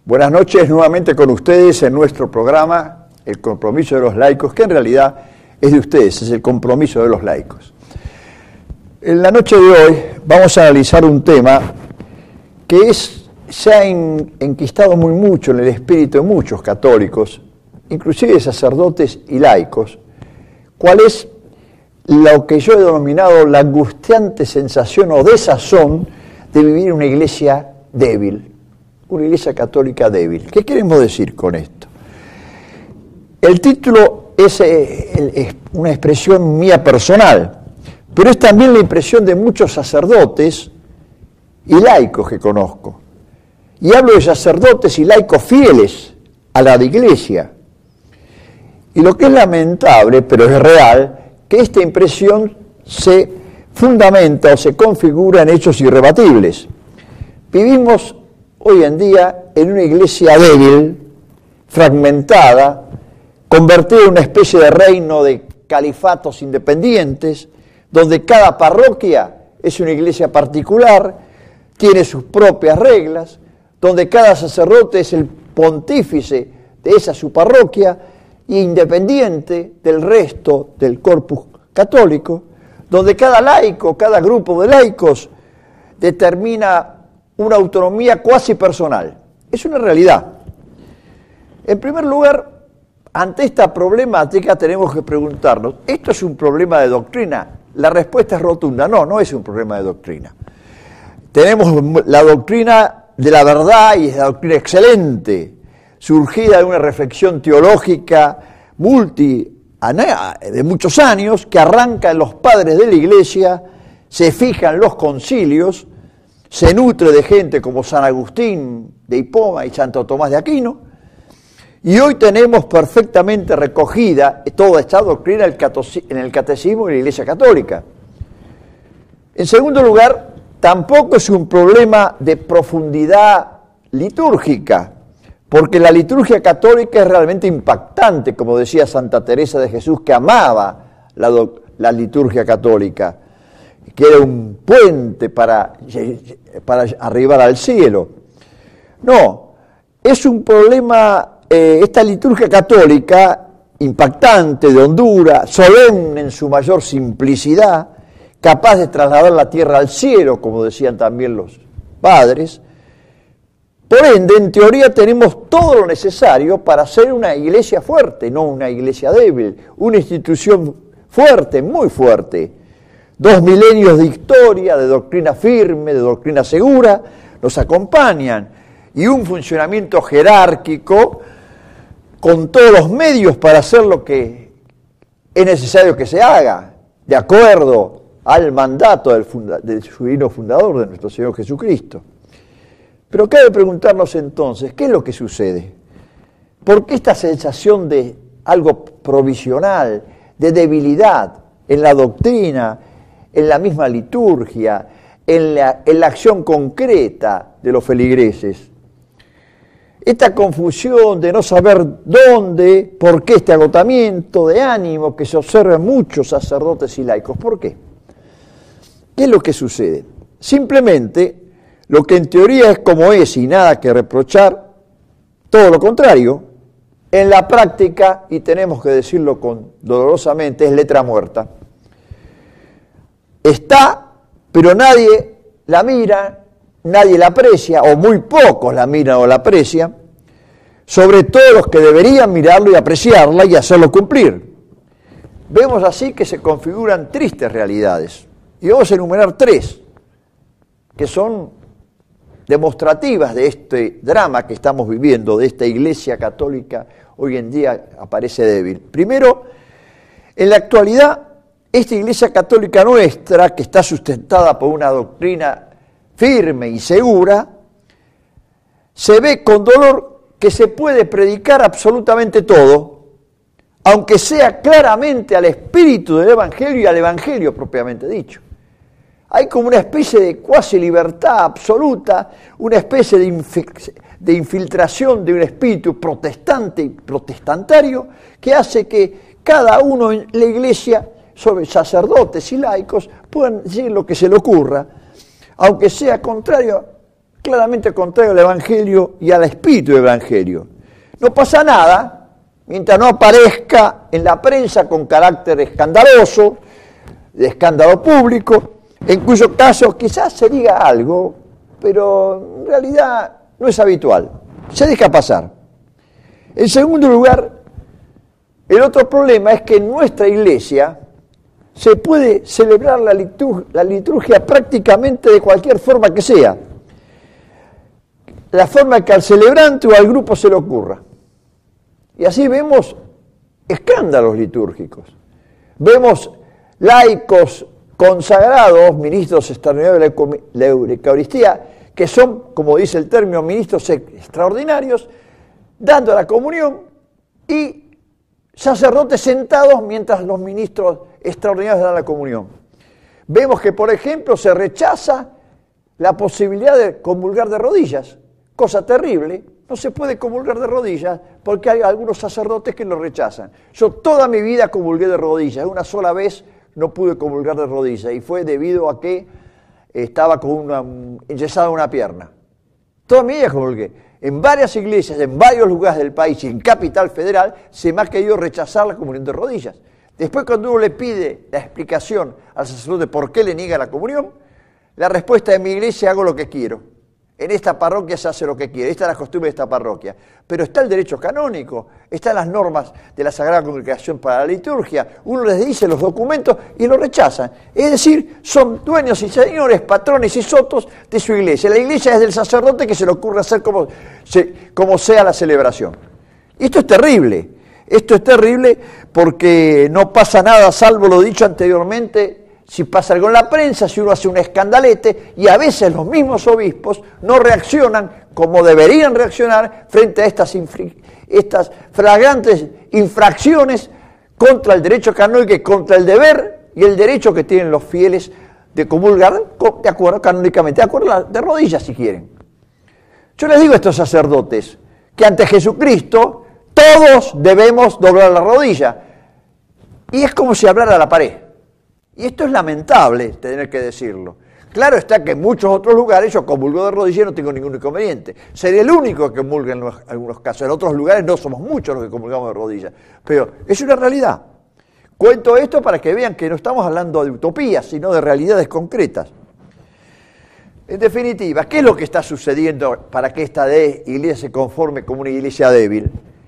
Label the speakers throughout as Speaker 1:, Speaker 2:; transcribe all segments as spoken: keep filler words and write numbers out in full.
Speaker 1: Buenas noches nuevamente con ustedes en nuestro programa El Compromiso de los Laicos, que en realidad es de ustedes, es el compromiso de los laicos. En la noche de hoy vamos a analizar un tema que es, se ha en, enquistado muy mucho en el espíritu de muchos católicos, inclusive sacerdotes y laicos, cuál es lo que yo he denominado la angustiante sensación o desazón de vivir en una iglesia débil, una iglesia católica débil. ¿Qué queremos decir con esto? El título es, eh, es una expresión mía personal, pero es también la impresión de muchos sacerdotes y laicos que conozco. Y hablo de sacerdotes y laicos fieles a la iglesia. Y lo que es lamentable, pero es real, que esta impresión se fundamenta o se configura en hechos irrebatibles. Vivimos hoy en día en una iglesia débil, fragmentada, convertida en una especie de reino de califatos independientes, donde cada parroquia es una iglesia particular, tiene sus propias reglas, donde cada sacerdote es el pontífice de esa su parroquia, e independiente del resto del corpus católico, donde cada laico, cada grupo de laicos determina una autonomía cuasi personal. Es una realidad. En primer lugar, ante esta problemática tenemos que preguntarnos, ¿esto es un problema de doctrina? La respuesta es rotunda, no, no es un problema de doctrina. Tenemos la doctrina de la verdad y es la doctrina excelente, surgida de una reflexión teológica multi, de muchos años, que arranca en los padres de la Iglesia, se fija en los concilios, se nutre de gente como San Agustín de Hipona y Santo Tomás de Aquino, y hoy tenemos perfectamente recogida toda esta doctrina en el Catecismo de la Iglesia Católica. En segundo lugar, tampoco es un problema de profundidad litúrgica, porque la liturgia católica es realmente impactante, como decía Santa Teresa de Jesús, que amaba la, la liturgia católica, que era un puente para, para arribar al cielo. No, es un problema, eh, esta liturgia católica, impactante, de hondura, solemne en su mayor simplicidad, capaz de trasladar la tierra al cielo, como decían también los padres. Por ende, en teoría tenemos todo lo necesario para ser una iglesia fuerte, no una iglesia débil, una institución fuerte, muy fuerte. Dos milenios de historia, de doctrina firme, de doctrina segura, nos acompañan, y un funcionamiento jerárquico con todos los medios para hacer lo que es necesario que se haga, de acuerdo al mandato del, funda- del divino fundador de nuestro Señor Jesucristo. Pero cabe preguntarnos entonces, ¿qué es lo que sucede? ¿Por qué esta sensación de algo provisional, de debilidad en la doctrina, en la misma liturgia, en la, en la acción concreta de los feligreses? Esta confusión de no saber dónde, por qué este agotamiento de ánimo que se observa en muchos sacerdotes y laicos, ¿por qué? ¿Qué es lo que sucede? Simplemente, lo que en teoría es como es y nada que reprochar, todo lo contrario, en la práctica, y tenemos que decirlo con, dolorosamente, es letra muerta. Está, pero nadie la mira, nadie la aprecia, o muy pocos la miran o la aprecian, sobre todo los que deberían mirarlo y apreciarla y hacerlo cumplir. Vemos así que se configuran tristes realidades, y vamos a enumerar tres, que son demostrativas de este drama que estamos viviendo, de esta iglesia católica hoy en día aparece débil. Primero, en la actualidad, esta iglesia católica nuestra, que está sustentada por una doctrina firme y segura, se ve con dolor que se puede predicar absolutamente todo, aunque sea claramente al espíritu del Evangelio y al Evangelio propiamente dicho. Hay como una especie de cuasi libertad absoluta, una especie de, inf- de infiltración de un espíritu protestante y protestantario que hace que cada uno en la iglesia, sobre sacerdotes y laicos, puedan decir lo que se le ocurra, aunque sea contrario claramente contrario al Evangelio y al espíritu del Evangelio. No pasa nada mientras no aparezca en la prensa con carácter escandaloso, de escándalo público, en cuyo caso quizás se diga algo, pero en realidad no es habitual, se deja pasar. En segundo lugar, el otro problema es que en nuestra iglesia se puede celebrar la liturgia, la liturgia prácticamente de cualquier forma que sea, la forma que al celebrante o al grupo se le ocurra. Y así vemos escándalos litúrgicos, vemos laicos consagrados, ministros extraordinarios de la Eucaristía, que son, como dice el término, ministros extraordinarios, dando la comunión, y sacerdotes sentados mientras los ministros extraordinarios dan la comunión. Vemos que, por ejemplo, se rechaza la posibilidad de comulgar de rodillas, cosa terrible. No se puede comulgar de rodillas porque hay algunos sacerdotes que lo rechazan. Yo toda mi vida comulgué de rodillas, una sola vez no pude comulgar de rodillas y fue debido a que estaba con una enyesada una pierna. Toda mi vida comulgué. En varias iglesias, en varios lugares del país y en Capital Federal se me ha querido rechazar la comunión de rodillas. Después, cuando uno le pide la explicación al sacerdote por qué le niega la comunión, la respuesta de mi iglesia: hago lo que quiero. En esta parroquia se hace lo que quiere, esta es la costumbre de esta parroquia. Pero está el derecho canónico, están las normas de la Sagrada Congregación para la Liturgia, uno les dice los documentos y lo rechazan. Es decir, son dueños y señores, patrones y sotos de su iglesia. La iglesia es del sacerdote que se le ocurre hacer como, se, como sea la celebración. Y esto es terrible, esto es terrible porque no pasa nada salvo lo dicho anteriormente. Si pasa algo en la prensa, si uno hace un escandalete, y a veces los mismos obispos no reaccionan como deberían reaccionar frente a estas, estas flagrantes infracciones contra el derecho canónico y contra el deber y el derecho que tienen los fieles de comulgar de acuerdo canónicamente, de acuerdo de rodillas si quieren. Yo les digo a estos sacerdotes que ante Jesucristo todos debemos doblar la rodilla, y es como si hablara a la pared. Y esto es lamentable tener que decirlo. Claro está que en muchos otros lugares yo comulgo de rodillas y no tengo ningún inconveniente. Sería el único que comulga en los, algunos casos. En otros lugares no somos muchos los que comulgamos de rodillas. Pero es una realidad. Cuento esto para que vean que no estamos hablando de utopías, sino de realidades concretas. En definitiva, ¿qué es lo que está sucediendo para que esta iglesia se conforme como una iglesia débil?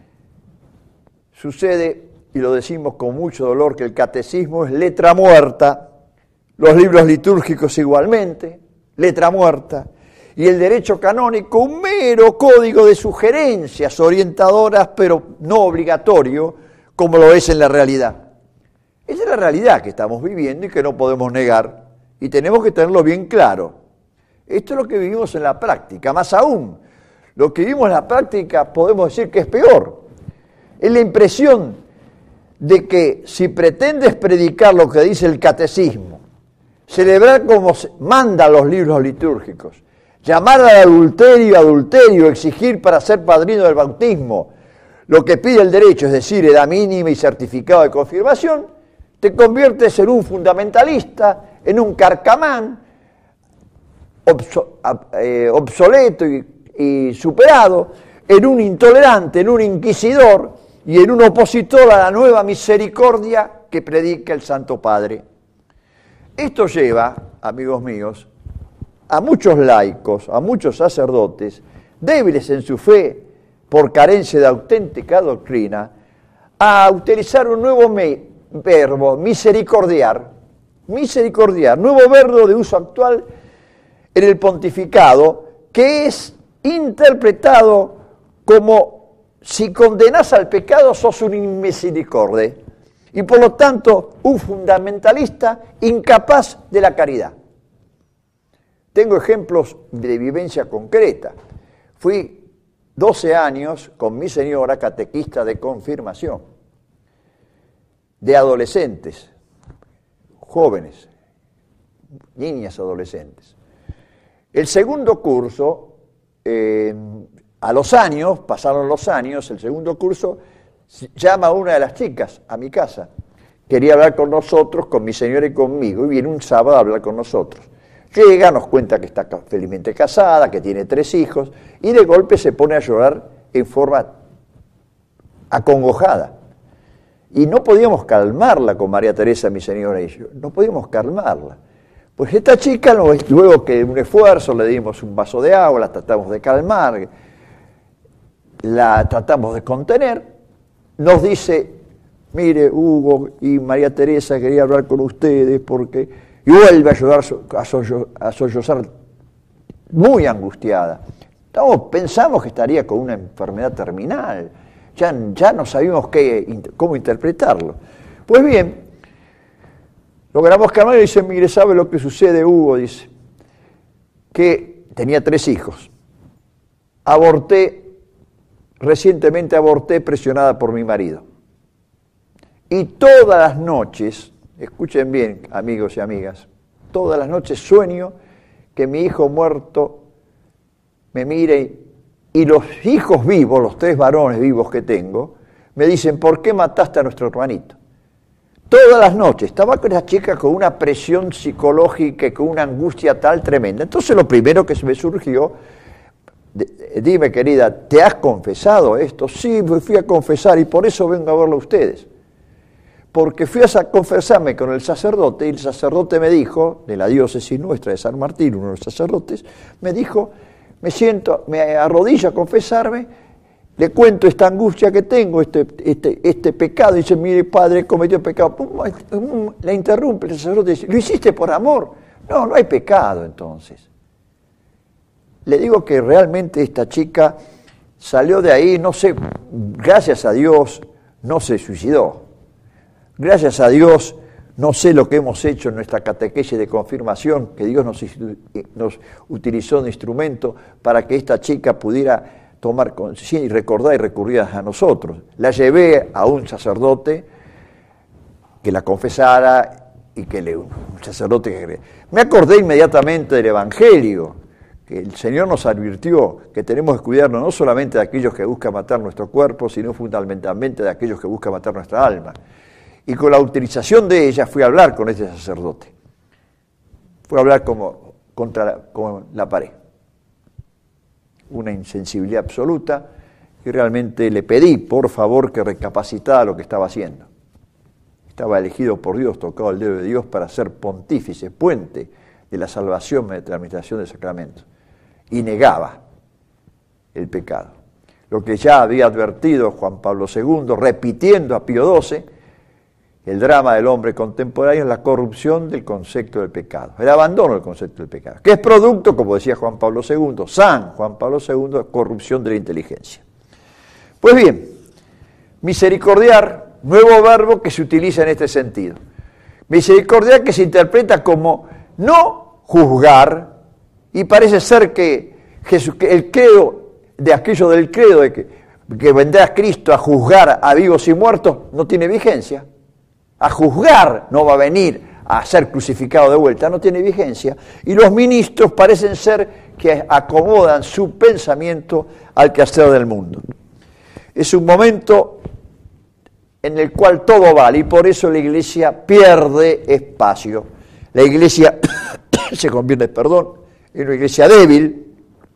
Speaker 1: Sucede, y lo decimos con mucho dolor, que el catecismo es letra muerta, los libros litúrgicos igualmente, letra muerta, y el derecho canónico un mero código de sugerencias orientadoras, pero no obligatorio, como lo es en la realidad. Esa es la realidad que estamos viviendo y que no podemos negar, y tenemos que tenerlo bien claro. Esto es lo que vivimos en la práctica, más aún, lo que vivimos en la práctica podemos decir que es peor. Es la impresión de que si pretendes predicar lo que dice el catecismo, celebrar como manda los libros litúrgicos, llamar al adulterio, adulterio, exigir para ser padrino del bautismo lo que pide el derecho, es decir, edad mínima y certificado de confirmación, te conviertes en un fundamentalista, en un carcamán, obso, eh, obsoleto y, y superado, en un intolerante, en un inquisidor, y en un opositor a la nueva misericordia que predica el Santo Padre. Esto lleva, amigos míos, a muchos laicos, a muchos sacerdotes, débiles en su fe por carencia de auténtica doctrina, a utilizar un nuevo me- verbo, misericordiar, misericordiar, nuevo verbo de uso actual en el pontificado, que es interpretado como: si condenás al pecado, sos un inmisericorde y por lo tanto un fundamentalista incapaz de la caridad. Tengo ejemplos de vivencia concreta. Fui doce años con mi señora catequista de confirmación, de adolescentes, jóvenes, niñas adolescentes. El segundo curso, eh, a los años, pasaron los años, el segundo curso, llama a una de las chicas a mi casa. Quería hablar con nosotros, con mi señora y conmigo, y viene un sábado a hablar con nosotros. Llega, nos cuenta que está felizmente casada, que tiene tres hijos, y de golpe se pone a llorar en forma acongojada. Y no podíamos calmarla con María Teresa, mi señora y yo, no podíamos calmarla. Pues esta chica, luego que un esfuerzo, le dimos un vaso de agua, la tratamos de calmar, la tratamos de contener, nos dice, mire, Hugo y María Teresa, quería hablar con ustedes porque... Y vuelve a, ayudar a, sollo, a sollozar muy angustiada. Estamos, pensamos que estaría con una enfermedad terminal, ya, ya no sabíamos qué, cómo interpretarlo. Pues bien, logramos calmar y dice, mire, ¿sabe lo que sucede, Hugo? Dice, que tenía tres hijos. Aborté, recientemente aborté presionada por mi marido. Y todas las noches, escuchen bien, amigos y amigas, todas las noches sueño que mi hijo muerto me mire y los hijos vivos, los tres varones vivos que tengo, me dicen, ¿por qué mataste a nuestro hermanito? Todas las noches, estaba con esa chica con una presión psicológica y con una angustia tal tremenda. Entonces lo primero que se me surgió, dime querida, ¿te has confesado esto? Sí, me fui a confesar y por eso vengo a verlo a ustedes. Porque fui a confesarme con el sacerdote y el sacerdote me dijo, de la diócesis nuestra de San Martín, uno de los sacerdotes, me dijo, me siento, me arrodillo a confesarme, le cuento esta angustia que tengo, este, este, este pecado, y dice, mire padre, cometió pecado. Pum, pum, la interrumpe el sacerdote y dice, ¿lo hiciste por amor? No, no hay pecado entonces. Le digo que realmente esta chica salió de ahí, no sé, gracias a Dios, no se suicidó. Gracias a Dios, no sé lo que hemos hecho en nuestra catequesis de confirmación, que Dios nos, nos utilizó de instrumento para que esta chica pudiera tomar conciencia y recordar y recurrir a nosotros. La llevé a un sacerdote que la confesara y que le, un sacerdote que... Me acordé inmediatamente del Evangelio, que el Señor nos advirtió que tenemos que cuidarnos no solamente de aquellos que buscan matar nuestro cuerpo, sino fundamentalmente de aquellos que buscan matar nuestra alma. Y con la utilización de ella fui a hablar con este sacerdote. Fui a hablar como contra la, con la pared. Una insensibilidad absoluta, y realmente le pedí, por favor, que recapacitara lo que estaba haciendo. Estaba elegido por Dios, tocado el dedo de Dios para ser pontífice, puente de la salvación mediante la administración del sacramento. Y negaba el pecado. Lo que ya había advertido Juan Pablo segundo, repitiendo a Pío doce, el drama del hombre contemporáneo es la corrupción del concepto del pecado, el abandono del concepto del pecado, que es producto, como decía Juan Pablo segundo, San Juan Pablo segundo, de corrupción de la inteligencia. Pues bien, misericordiar, nuevo verbo que se utiliza en este sentido. Misericordiar que se interpreta como no juzgar, y parece ser que, Jesús, que el credo, de aquello del credo de que, que vendrá Cristo a juzgar a vivos y muertos, no tiene vigencia. A juzgar no va a venir a ser crucificado de vuelta, no tiene vigencia. Y los ministros parecen ser que acomodan su pensamiento al quehacer del mundo. Es un momento en el cual todo vale y por eso la Iglesia pierde espacio. La Iglesia se convierte, perdón, en una Iglesia débil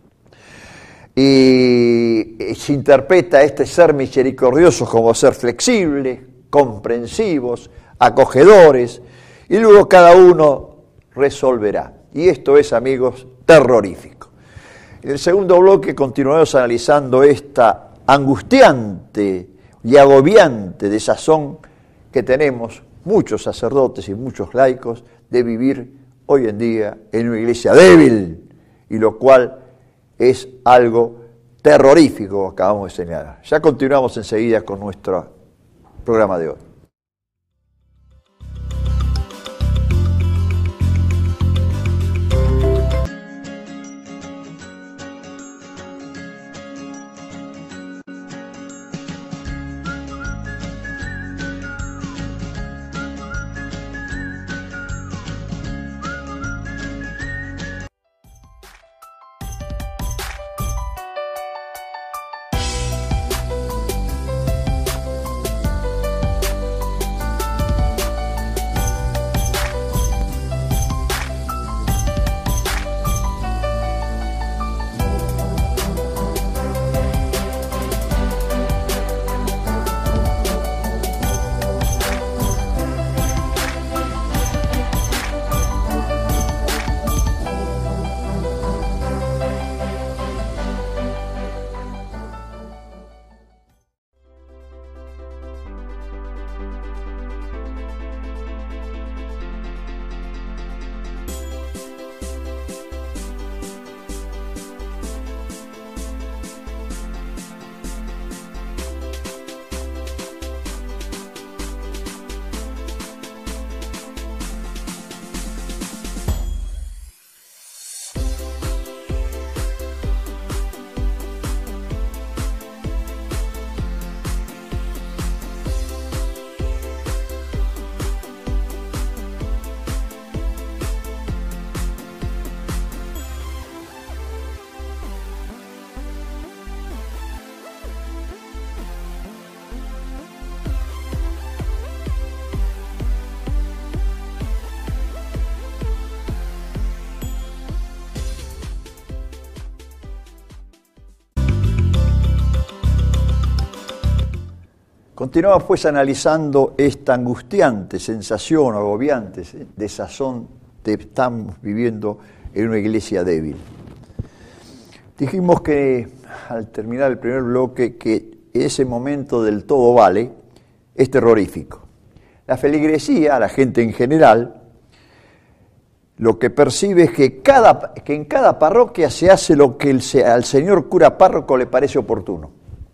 Speaker 1: y se interpreta este ser misericordioso como ser flexible, comprensivos, acogedores, y luego cada uno resolverá. Y esto es, amigos, terrorífico. En el segundo bloque continuaremos analizando esta angustiante y agobiante desazón que tenemos muchos sacerdotes y muchos laicos de vivir hoy en día en una iglesia débil, y lo cual es algo terrorífico, acabamos de señalar. Ya continuamos enseguida con nuestro programa de hoy. Continuamos pues analizando esta angustiante sensación, agobiante desazón que estamos viviendo en una iglesia débil. Dijimos que al terminar el primer bloque que ese momento del todo vale es terrorífico. La feligresía, la gente en general, lo que percibe es que, cada, que en cada parroquia se hace lo que el, al señor cura párroco le parece oportuno.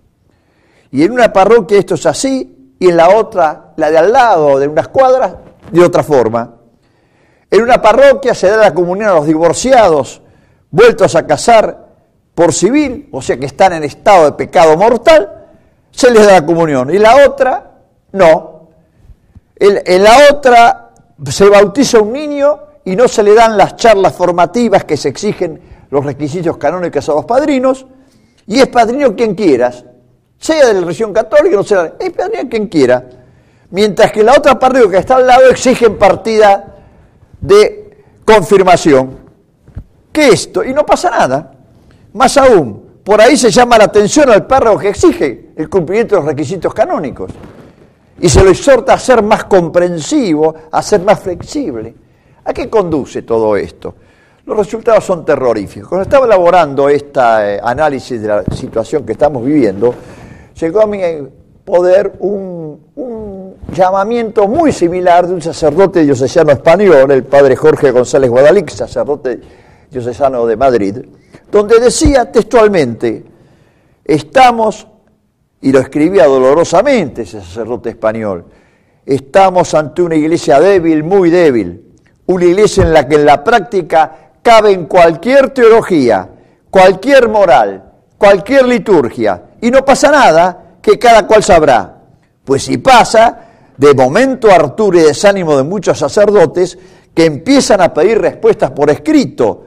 Speaker 1: Y en una parroquia esto es así, y en la otra, la de al lado, de unas cuadras, de otra forma. En una parroquia se da la comunión a los divorciados, vueltos a casar por civil, o sea que están en estado de pecado mortal, se les da la comunión. Y la otra, no. En, en la otra se bautiza un niño y no se le dan las charlas formativas que se exigen los requisitos canónicos a los padrinos, y es padrino quien quieras, sea de la religión católica, no sea, es padrino quien quiera, mientras que la otra parroquia que está al lado exigen partida de confirmación. ¿Qué esto? Y no pasa nada. Más aún, por ahí se llama la atención al párroco que exige el cumplimiento de los requisitos canónicos, y se lo exhorta a ser más comprensivo, a ser más flexible. ¿A qué conduce todo esto? Los resultados son terroríficos. Cuando estaba elaborando este eh, análisis de la situación que estamos viviendo, llegó a mi poder un, un llamamiento muy similar de un sacerdote diocesano español, el padre Jorge González Guadalix, sacerdote diocesano de Madrid, donde decía textualmente, estamos, y lo escribía dolorosamente ese sacerdote español, estamos ante una iglesia débil, muy débil, una iglesia en la que en la práctica caben cualquier teología, cualquier moral, cualquier liturgia, y no pasa nada, que cada cual sabrá. Pues si pasa, de momento hartura y desánimo de muchos sacerdotes que empiezan a pedir respuestas por escrito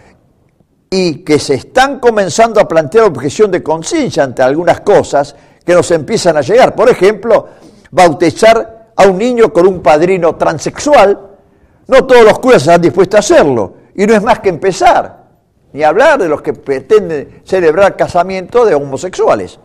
Speaker 1: y que se están comenzando a plantear objeción de conciencia ante algunas cosas que nos empiezan a llegar. Por ejemplo, bautizar a un niño con un padrino transexual. No todos los curas están dispuestos a hacerlo, y no es más que empezar, ni hablar de los que pretenden celebrar casamiento de homosexuales.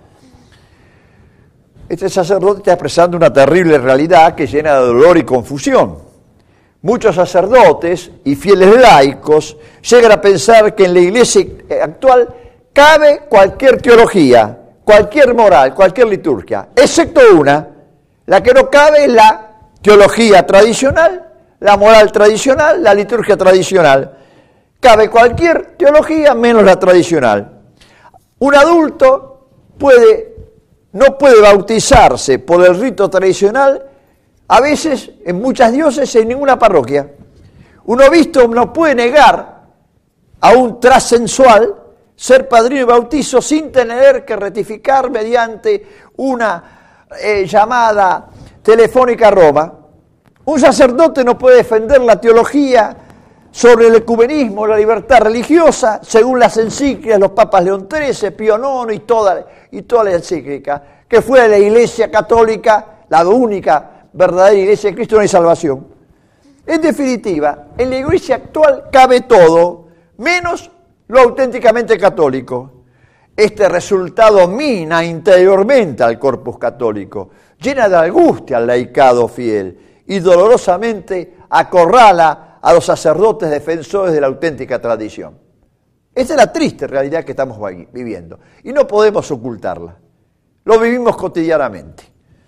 Speaker 1: Este sacerdote está expresando una terrible realidad que llena de dolor y confusión. Muchos sacerdotes y fieles laicos llegan a pensar que en la iglesia actual cabe cualquier teología, cualquier moral, cualquier liturgia, excepto una. La que no cabe es la teología tradicional, la moral tradicional, la liturgia tradicional. Cabe cualquier teología menos la tradicional. Un adulto puede, no puede bautizarse por el rito tradicional, a veces en muchas diócesis en ninguna parroquia. Un obispo no puede negar a un transexual ser padrino y bautizo sin tener que rectificar mediante una eh, llamada telefónica a Roma. Un sacerdote no puede defender la teología sobre el ecumenismo, la libertad religiosa, según las encíclicas de los papas León trece, Pío noveno y toda, y toda la encíclica, que fue la Iglesia Católica, la única verdadera Iglesia de Cristo, no hay salvación. En definitiva, en la Iglesia actual cabe todo, menos lo auténticamente católico. Este resultado mina interiormente al corpus católico, llena de angustia al laicado fiel, y dolorosamente acorrala a los sacerdotes defensores de la auténtica tradición. Esa es la triste realidad que estamos viviendo, y no podemos ocultarla. Lo vivimos cotidianamente.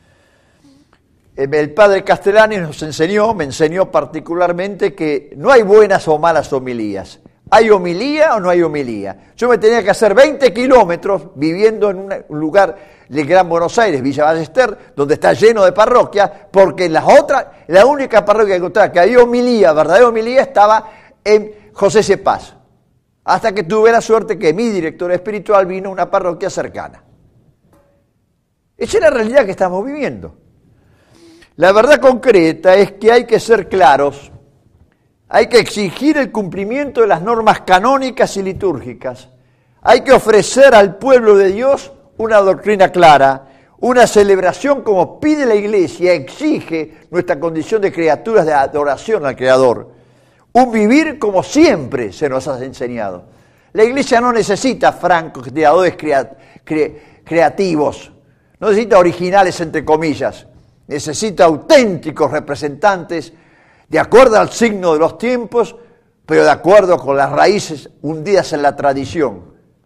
Speaker 1: El padre Castellani nos enseñó, me enseñó particularmente, que no hay buenas o malas homilías. ¿Hay homilía o no hay homilía? Yo me tenía que hacer veinte kilómetros viviendo en un lugar de Gran Buenos Aires, Villa Ballester, donde está lleno de parroquias, porque en las otras, la única parroquia que encontraba que había homilía, verdadera homilía, estaba en José C. Paz. Hasta que tuve la suerte que mi director espiritual vino a una parroquia cercana. Esa es la realidad que estamos viviendo. La verdad concreta es que hay que ser claros. Hay que exigir el cumplimiento de las normas canónicas y litúrgicas. Hay que ofrecer al pueblo de Dios una doctrina clara, una celebración como pide la Iglesia, exige nuestra condición de criaturas de adoración al Creador. Un vivir como siempre se nos ha enseñado. La Iglesia no necesita francotiradores crea, cre, creativos. No necesita originales, entre comillas, necesita auténticos representantes de acuerdo al signo de los tiempos, pero de acuerdo con las raíces hundidas en la tradición.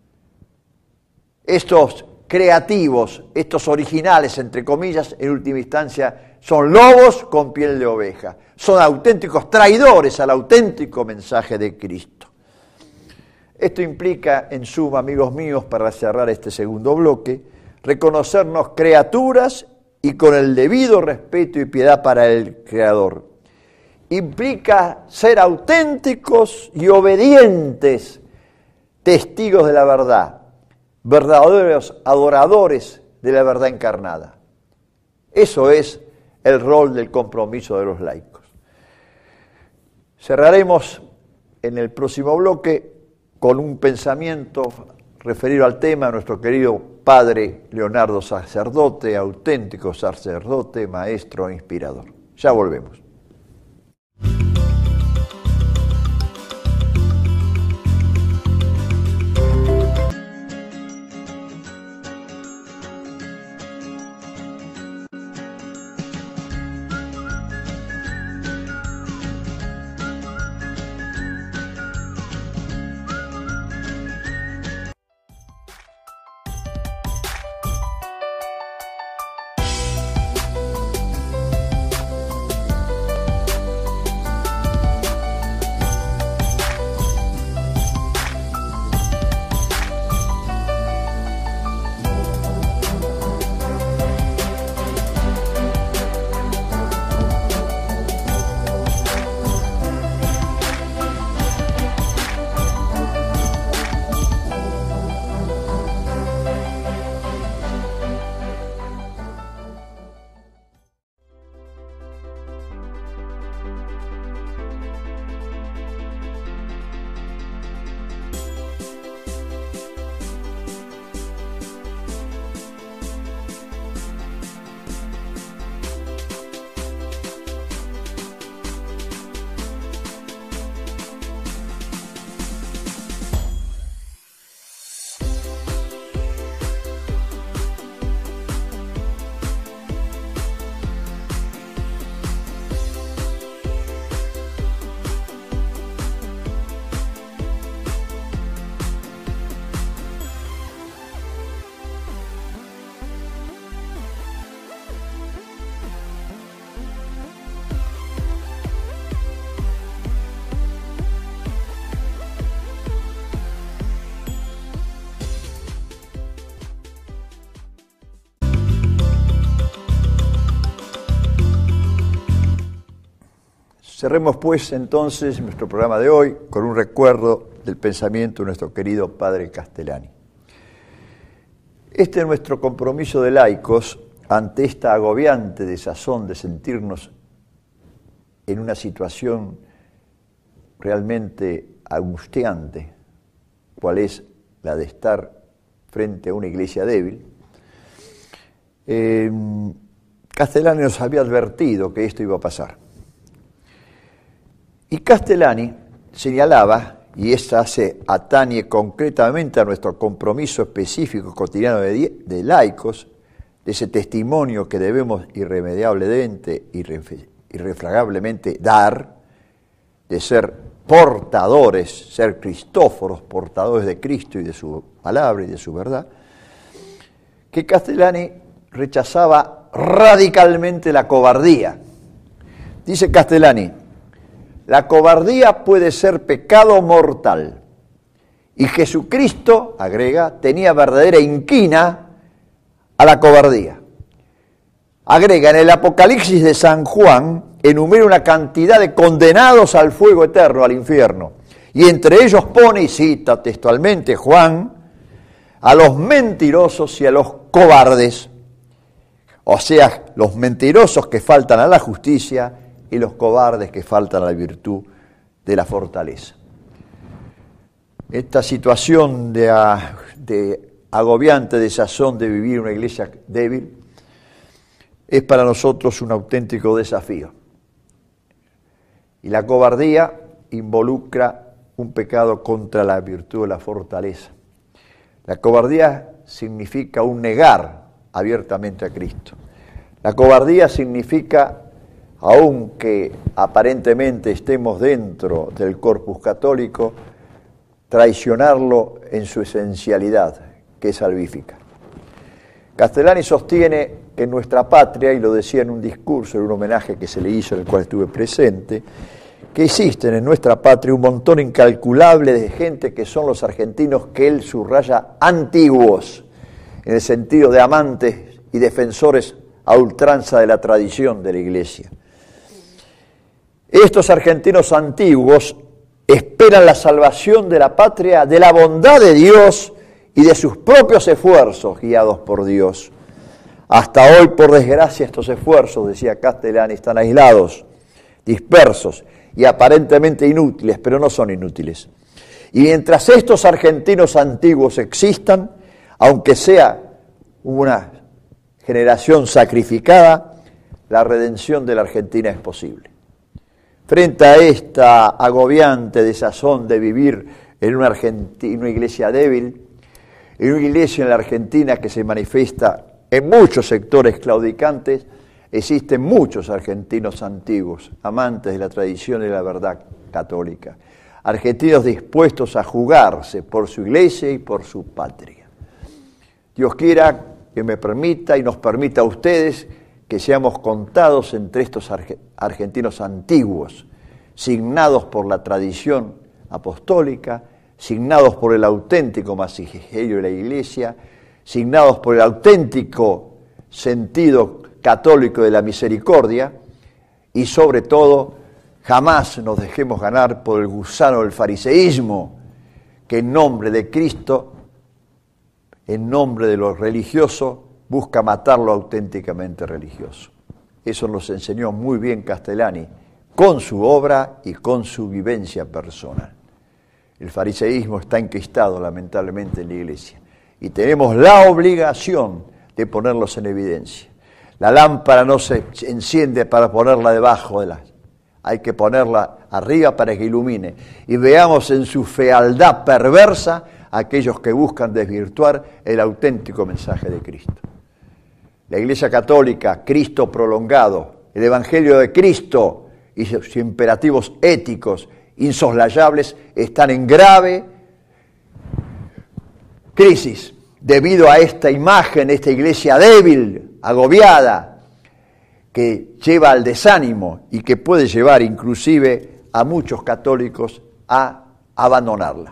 Speaker 1: Estos creativos, estos originales, entre comillas, en última instancia, son lobos con piel de oveja. Son auténticos traidores al auténtico mensaje de Cristo. Esto implica, en suma, amigos míos, para cerrar este segundo bloque, reconocernos criaturas y con el debido respeto y piedad para el Creador. Implica ser auténticos y obedientes testigos de la verdad, verdaderos adoradores de la verdad encarnada. Eso es el rol del compromiso de los laicos. Cerraremos en el próximo bloque con un pensamiento referido al tema de nuestro querido padre Leonardo Sacerdote, auténtico sacerdote, maestro e inspirador. Ya volvemos. Cerremos pues entonces nuestro programa de hoy con un recuerdo del pensamiento de nuestro querido padre Castellani. Este es nuestro compromiso de laicos ante esta agobiante desazón de sentirnos en una situación realmente angustiante, cual es la de estar frente a una iglesia débil. Eh, Castellani nos había advertido que esto iba a pasar. Y Castellani señalaba, y esta se atañe concretamente a nuestro compromiso específico cotidiano de, de laicos, de ese testimonio que debemos irremediablemente, irre, irrefragablemente dar, de ser portadores, ser cristóforos, portadores de Cristo y de su palabra y de su verdad, que Castellani rechazaba radicalmente la cobardía. Dice Castellani: la cobardía puede ser pecado mortal. Y Jesucristo, agrega, tenía verdadera inquina a la cobardía. Agrega, en el Apocalipsis de San Juan, enumera una cantidad de condenados al fuego eterno, al infierno. Y entre ellos pone, y cita textualmente Juan, a los mentirosos y a los cobardes. O sea, los mentirosos que faltan a la justicia y los cobardes que faltan a la virtud de la fortaleza. Esta situación de, de agobiante desazón de vivir en una iglesia débil es para nosotros un auténtico desafío. Y la cobardía involucra un pecado contra la virtud de la fortaleza. La cobardía significa un negar abiertamente a Cristo. La cobardía significa, aunque aparentemente estemos dentro del corpus católico, traicionarlo en su esencialidad, que es salvífica. Castellani sostiene que en nuestra patria, y lo decía en un discurso, en un homenaje que se le hizo, en el cual estuve presente, que existen en nuestra patria un montón incalculable de gente que son los argentinos que él subraya antiguos, en el sentido de amantes y defensores a ultranza de la tradición de la Iglesia. Estos argentinos antiguos esperan la salvación de la patria de la bondad de Dios y de sus propios esfuerzos guiados por Dios. Hasta hoy, por desgracia, estos esfuerzos, decía Castellani, están aislados, dispersos y aparentemente inútiles, pero no son inútiles. Y mientras estos argentinos antiguos existan, aunque sea una generación sacrificada, la redención de la Argentina es posible. Frente a esta agobiante desazón de vivir en una, Argentina, una iglesia débil, en una iglesia en la Argentina que se manifiesta en muchos sectores claudicantes, existen muchos argentinos antiguos, amantes de la tradición y la verdad católica, argentinos dispuestos a jugarse por su iglesia y por su patria. Dios quiera que me permita y nos permita a ustedes que seamos contados entre estos argentinos antiguos, signados por la tradición apostólica, signados por el auténtico magisterio de la Iglesia, signados por el auténtico sentido católico de la misericordia y sobre todo jamás nos dejemos ganar por el gusano del fariseísmo que en nombre de Cristo, en nombre de lo religioso, busca matar lo auténticamente religioso. Eso nos enseñó muy bien Castellani con su obra y con su vivencia personal. El fariseísmo está enquistado lamentablemente en la Iglesia y tenemos la obligación de ponerlos en evidencia. La lámpara no se enciende para ponerla debajo de la... Hay que ponerla arriba para que ilumine. Y veamos en su fealdad perversa a aquellos que buscan desvirtuar el auténtico mensaje de Cristo. La Iglesia Católica, Cristo prolongado, el Evangelio de Cristo y sus imperativos éticos insoslayables están en grave crisis debido a esta imagen, esta iglesia débil, agobiada, que lleva al desánimo y que puede llevar inclusive a muchos católicos a abandonarla.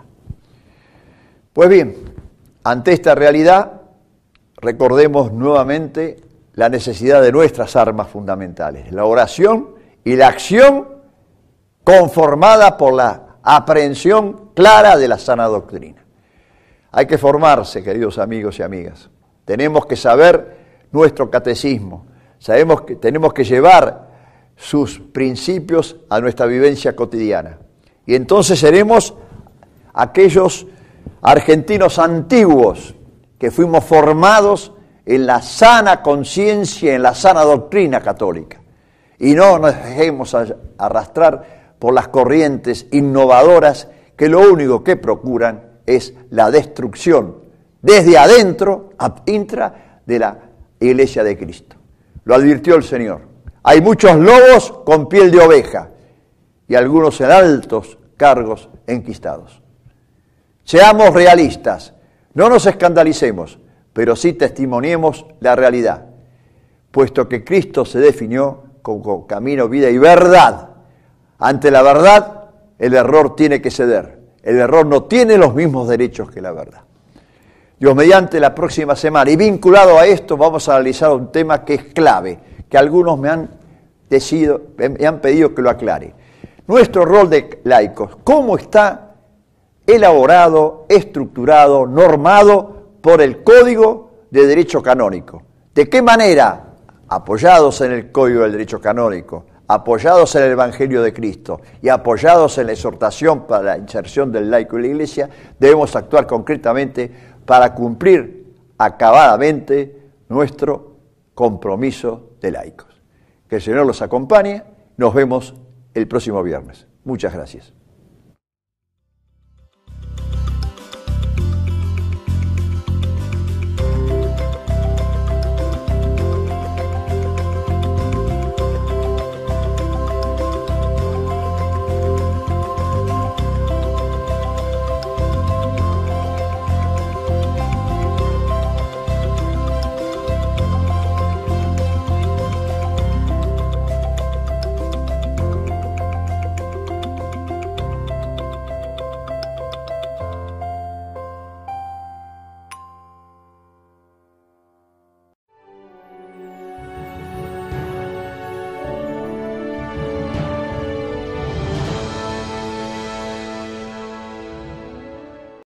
Speaker 1: Pues bien, ante esta realidad, recordemos nuevamente la necesidad de nuestras armas fundamentales, la oración y la acción conformada por la aprehensión clara de la sana doctrina. Hay que formarse, queridos amigos y amigas. Tenemos que saber nuestro catecismo. Sabemos que tenemos que llevar sus principios a nuestra vivencia cotidiana. Y entonces seremos aquellos argentinos antiguos que fuimos formados en la sana conciencia, en la sana doctrina católica. Y no nos dejemos arrastrar por las corrientes innovadoras que lo único que procuran es la destrucción desde adentro, ab intra, de la Iglesia de Cristo. Lo advirtió el Señor. Hay muchos lobos con piel de oveja y algunos en altos cargos enquistados. Seamos realistas, no nos escandalicemos, pero sí testimoniemos la realidad, puesto que Cristo se definió como camino, vida y verdad. Ante la verdad, el error tiene que ceder. El error no tiene los mismos derechos que la verdad. Dios mediante, la próxima semana, y vinculado a esto, vamos a analizar un tema que es clave, que algunos me han, decidido, me han pedido que lo aclare. Nuestro rol de laicos, ¿cómo está elaborado, estructurado, normado por el Código de Derecho Canónico? ¿De qué manera, apoyados en el Código del Derecho Canónico, apoyados en el Evangelio de Cristo y apoyados en la exhortación para la inserción del laico en la Iglesia, debemos actuar concretamente para cumplir acabadamente nuestro compromiso de laicos? Que el Señor los acompañe. Nos vemos el próximo viernes. Muchas gracias.